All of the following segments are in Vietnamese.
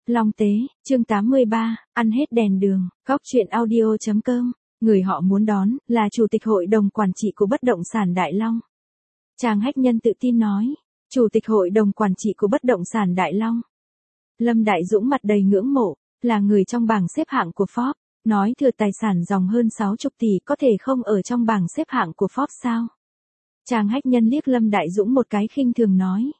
Long Tế, chương 83, ăn hết đèn đường, góc chuyện audio.com, người họ muốn đón, là Chủ tịch Hội đồng Quản trị của Bất động sản Đại Long. Trang Hách Nhân tự tin nói, Chủ tịch Hội đồng Quản trị của Bất động sản Đại Long. Lâm Đại Dũng mặt đầy ngưỡng mộ, là người trong bảng xếp hạng của Forbes, nói thừa tài sản dòng hơn 60 tỷ có thể không ở trong bảng xếp hạng của Forbes sao? Trang Hách Nhân liếc Lâm Đại Dũng một cái khinh thường nói.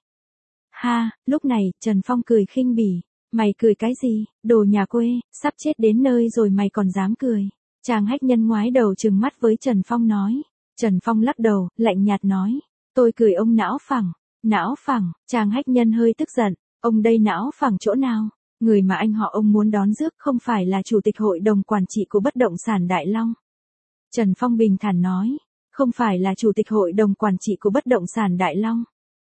Ha, lúc này, Trần Phong cười khinh bỉ. Mày cười cái gì, đồ nhà quê, sắp chết đến nơi rồi mày còn dám cười. Trang Hách Nhân ngoái đầu trừng mắt với Trần Phong nói. Trần Phong lắc đầu, lạnh nhạt nói. Tôi cười ông não phẳng. Não phẳng, Trang Hách Nhân hơi tức giận. Ông đây não phẳng chỗ nào? Người mà anh họ ông muốn đón rước không phải là Chủ tịch Hội đồng Quản trị của Bất động sản Đại Long. Trần Phong bình thản nói. Không phải là Chủ tịch Hội đồng Quản trị của Bất động sản Đại Long.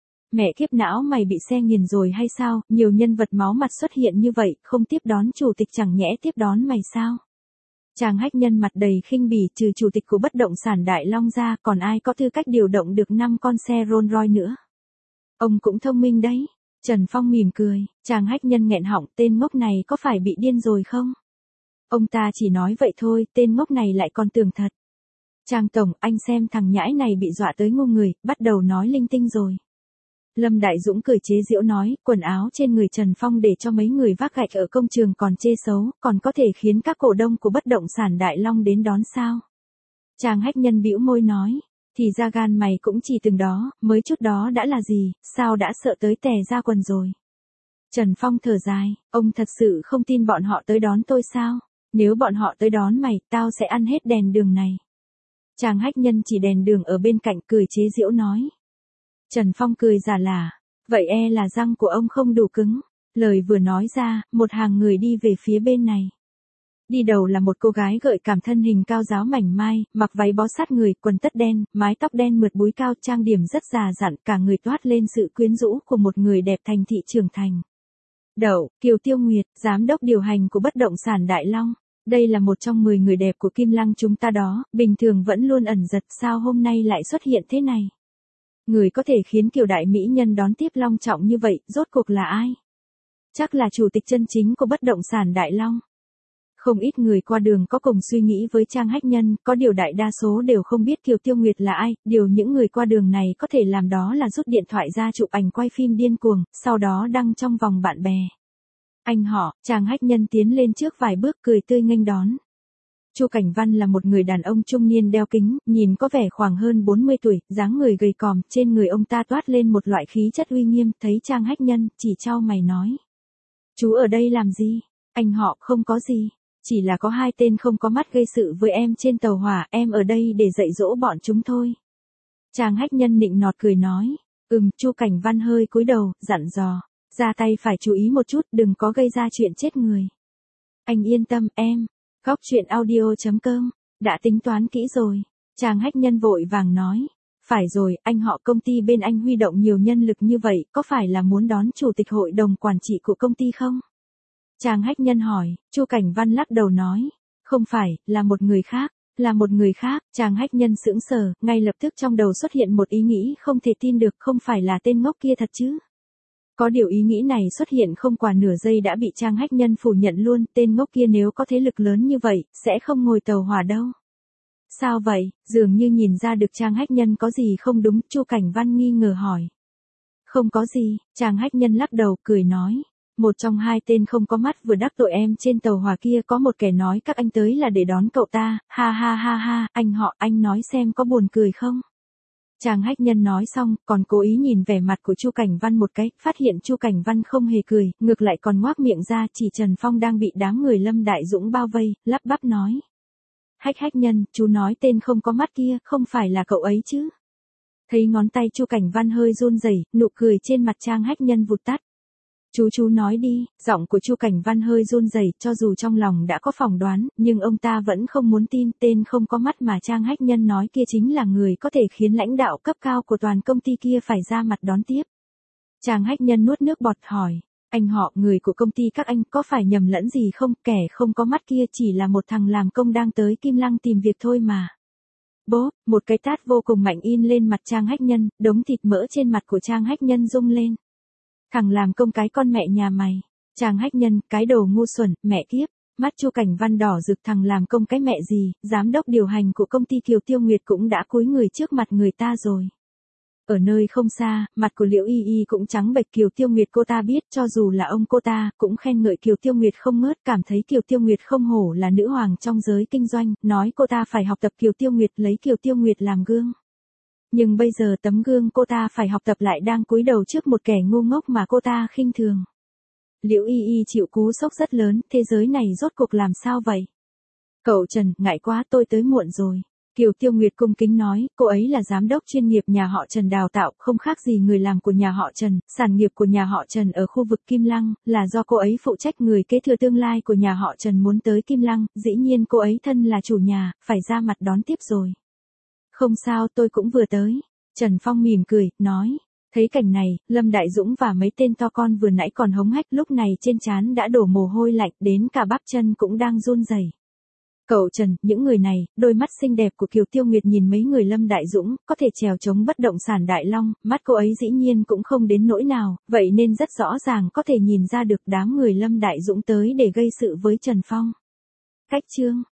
Mẹ kiếp não mày bị xe nghiền rồi hay sao, nhiều nhân vật máu mặt xuất hiện như vậy, không tiếp đón chủ tịch chẳng nhẽ tiếp đón mày sao? Trang Hách Nhân mặt đầy khinh bỉ, trừ chủ tịch của Bất động sản Đại Long ra, còn ai có tư cách điều động được 5 con xe Rolls Royce nữa? Ông cũng thông minh đấy. Trần Phong mỉm cười, Trang Hách Nhân nghẹn họng, tên ngốc này có phải bị điên rồi không? Ông ta chỉ nói vậy thôi, tên ngốc này lại còn tưởng thật. Trang Tổng, anh xem thằng nhãi này bị dọa tới ngu người, bắt đầu nói linh tinh rồi. Lâm Đại Dũng cười chế giễu nói, quần áo trên người Trần Phong để cho mấy người vác gạch ở công trường còn chê xấu, còn có thể khiến các cổ đông của Bất động sản Đại Long đến đón sao? Trang Hách Nhân bĩu môi nói, thì ra gan mày cũng chỉ từng đó, mới chút đó đã là gì, sao đã sợ tới tè ra quần rồi? Trần Phong thở dài, ông thật sự không tin bọn họ tới đón tôi sao? Nếu bọn họ tới đón mày, tao sẽ ăn hết đèn đường này. Trang Hách Nhân chỉ đèn đường ở bên cạnh cười chế giễu nói. Trần Phong cười giả lả, vậy là răng của ông không đủ cứng. Lời vừa nói ra, một hàng người đi về phía bên này. Đi đầu là một cô gái gợi cảm thân hình cao ráo mảnh mai, mặc váy bó sát người, quần tất đen, mái tóc đen mượt búi cao, trang điểm rất già dặn, cả người toát lên sự quyến rũ của một người đẹp thành thị trưởng thành. Đậu, Kiều Tiêu Nguyệt, giám đốc điều hành của Bất động sản Đại Long. Đây là một trong 10 người đẹp của Kim Lăng chúng ta đó, bình thường vẫn luôn ẩn giật, sao hôm nay lại xuất hiện thế này? Người có thể khiến Kiều đại mỹ nhân đón tiếp long trọng như vậy, rốt cuộc là ai? Chắc là chủ tịch chân chính của Bất động sản Đại Long. Không ít người qua đường có cùng suy nghĩ với Trang Hách Nhân, có điều đại đa số đều không biết Kiều Tiêu Nguyệt là ai, điều những người qua đường này có thể làm đó là rút điện thoại ra chụp ảnh quay phim điên cuồng, sau đó đăng trong vòng bạn bè. Anh họ, Trang Hách Nhân tiến lên trước vài bước cười tươi nghênh đón. Chu Cảnh Văn là một người đàn ông trung niên đeo kính, nhìn có vẻ khoảng hơn 40 tuổi, dáng người gầy còm, trên người ông ta toát lên một loại khí chất uy nghiêm, thấy Trang Hách Nhân, chỉ chau mày nói. Chú ở đây làm gì? Anh họ, không có gì. Chỉ là có 2 tên không có mắt gây sự với em trên tàu hỏa, em ở đây để dạy dỗ bọn chúng thôi. Trang Hách Nhân nịnh nọt cười nói. Chu Cảnh Văn hơi cúi đầu, dặn dò. Ra tay phải chú ý một chút, đừng có gây ra chuyện chết người. Anh yên tâm, em. Góc chuyện audio.com, đã tính toán kỹ rồi. Trang Hách Nhân vội vàng nói. Phải rồi, anh họ công ty bên anh huy động nhiều nhân lực như vậy, có phải là muốn đón chủ tịch hội đồng quản trị của công ty không? Trang Hách Nhân hỏi, Chu Cảnh Văn lắc đầu nói. Không phải, là một người khác. Là một người khác, Trang Hách Nhân sững sờ, ngay lập tức trong đầu xuất hiện một ý nghĩ không thể tin được, không phải là tên ngốc kia thật chứ? Có điều ý nghĩ này xuất hiện không qua nửa giây đã bị Trang Hách Nhân phủ nhận luôn, tên ngốc kia nếu có thế lực lớn như vậy, sẽ không ngồi tàu hỏa đâu. Sao vậy, dường như nhìn ra được Trang Hách Nhân có gì không đúng, Chu Cảnh Văn nghi ngờ hỏi. Không có gì, Trang Hách Nhân lắc đầu, cười nói. Một trong 2 tên không có mắt vừa đắc tội em trên tàu hỏa kia có một kẻ nói các anh tới là để đón cậu ta, ha ha ha ha, anh họ, anh nói xem có buồn cười không? Trang Hách Nhân nói xong, còn cố ý nhìn vẻ mặt của Chu Cảnh Văn một cái, phát hiện Chu Cảnh Văn không hề cười, ngược lại còn ngoác miệng ra, chỉ Trần Phong đang bị đám người Lâm Đại Dũng bao vây, lắp bắp nói. Hách Nhân, chú nói tên không có mắt kia, không phải là cậu ấy chứ? Thấy ngón tay Chu Cảnh Văn hơi run rẩy, nụ cười trên mặt Trang Hách Nhân vụt tắt. Chú nói đi, giọng của Chu Cảnh Văn hơi run rẩy, cho dù trong lòng đã có phỏng đoán, nhưng ông ta vẫn không muốn tin, tên không có mắt mà Trang Hách Nhân nói kia chính là người có thể khiến lãnh đạo cấp cao của toàn công ty kia phải ra mặt đón tiếp. Trang Hách Nhân nuốt nước bọt hỏi, anh họ, người của công ty các anh có phải nhầm lẫn gì không, kẻ không có mắt kia chỉ là một thằng làm công đang tới Kim Lăng tìm việc thôi mà. Bốp, một cái tát vô cùng mạnh in lên mặt Trang Hách Nhân, đống thịt mỡ trên mặt của Trang Hách Nhân rung lên. Thằng làm công cái con mẹ nhà mày. Chàng hách nhân, cái đồ ngu xuẩn, mẹ kiếp. Mắt Chu Cảnh Văn đỏ rực, thằng làm công cái mẹ gì, giám đốc điều hành của công ty Kiều Tiêu Nguyệt cũng đã cúi người trước mặt người ta rồi. Ở nơi không xa, mặt của Liễu Y Y cũng trắng bệch. Kiều Tiêu Nguyệt cô ta biết, cho dù là ông cô ta, cũng khen ngợi Kiều Tiêu Nguyệt không ngớt, cảm thấy Kiều Tiêu Nguyệt không hổ là nữ hoàng trong giới kinh doanh, nói cô ta phải học tập Kiều Tiêu Nguyệt, lấy Kiều Tiêu Nguyệt làm gương. Nhưng bây giờ tấm gương cô ta phải học tập lại đang cúi đầu trước một kẻ ngu ngốc mà cô ta khinh thường. Liễu Y Y chịu cú sốc rất lớn, thế giới này rốt cuộc làm sao vậy? Cậu Trần, ngại quá tôi tới muộn rồi. Kiều Tiêu Nguyệt cung kính nói, cô ấy là giám đốc chuyên nghiệp nhà họ Trần đào tạo, không khác gì người làm của nhà họ Trần, sản nghiệp của nhà họ Trần ở khu vực Kim Lăng, là do cô ấy phụ trách, người kế thừa tương lai của nhà họ Trần muốn tới Kim Lăng, dĩ nhiên cô ấy thân là chủ nhà, phải ra mặt đón tiếp rồi. Không sao, tôi cũng vừa tới. Trần Phong mỉm cười, nói. Thấy cảnh này, Lâm Đại Dũng và mấy tên to con vừa nãy còn hống hách lúc này trên trán đã đổ mồ hôi lạnh, đến cả bắp chân cũng đang run rẩy. Cậu Trần, những người này, đôi mắt xinh đẹp của Kiều Tiêu Nguyệt nhìn mấy người Lâm Đại Dũng, có thể chèo chống bất động sản Đại Long, mắt cô ấy dĩ nhiên cũng không đến nỗi nào, vậy nên rất rõ ràng có thể nhìn ra được đám người Lâm Đại Dũng tới để gây sự với Trần Phong. Cách chương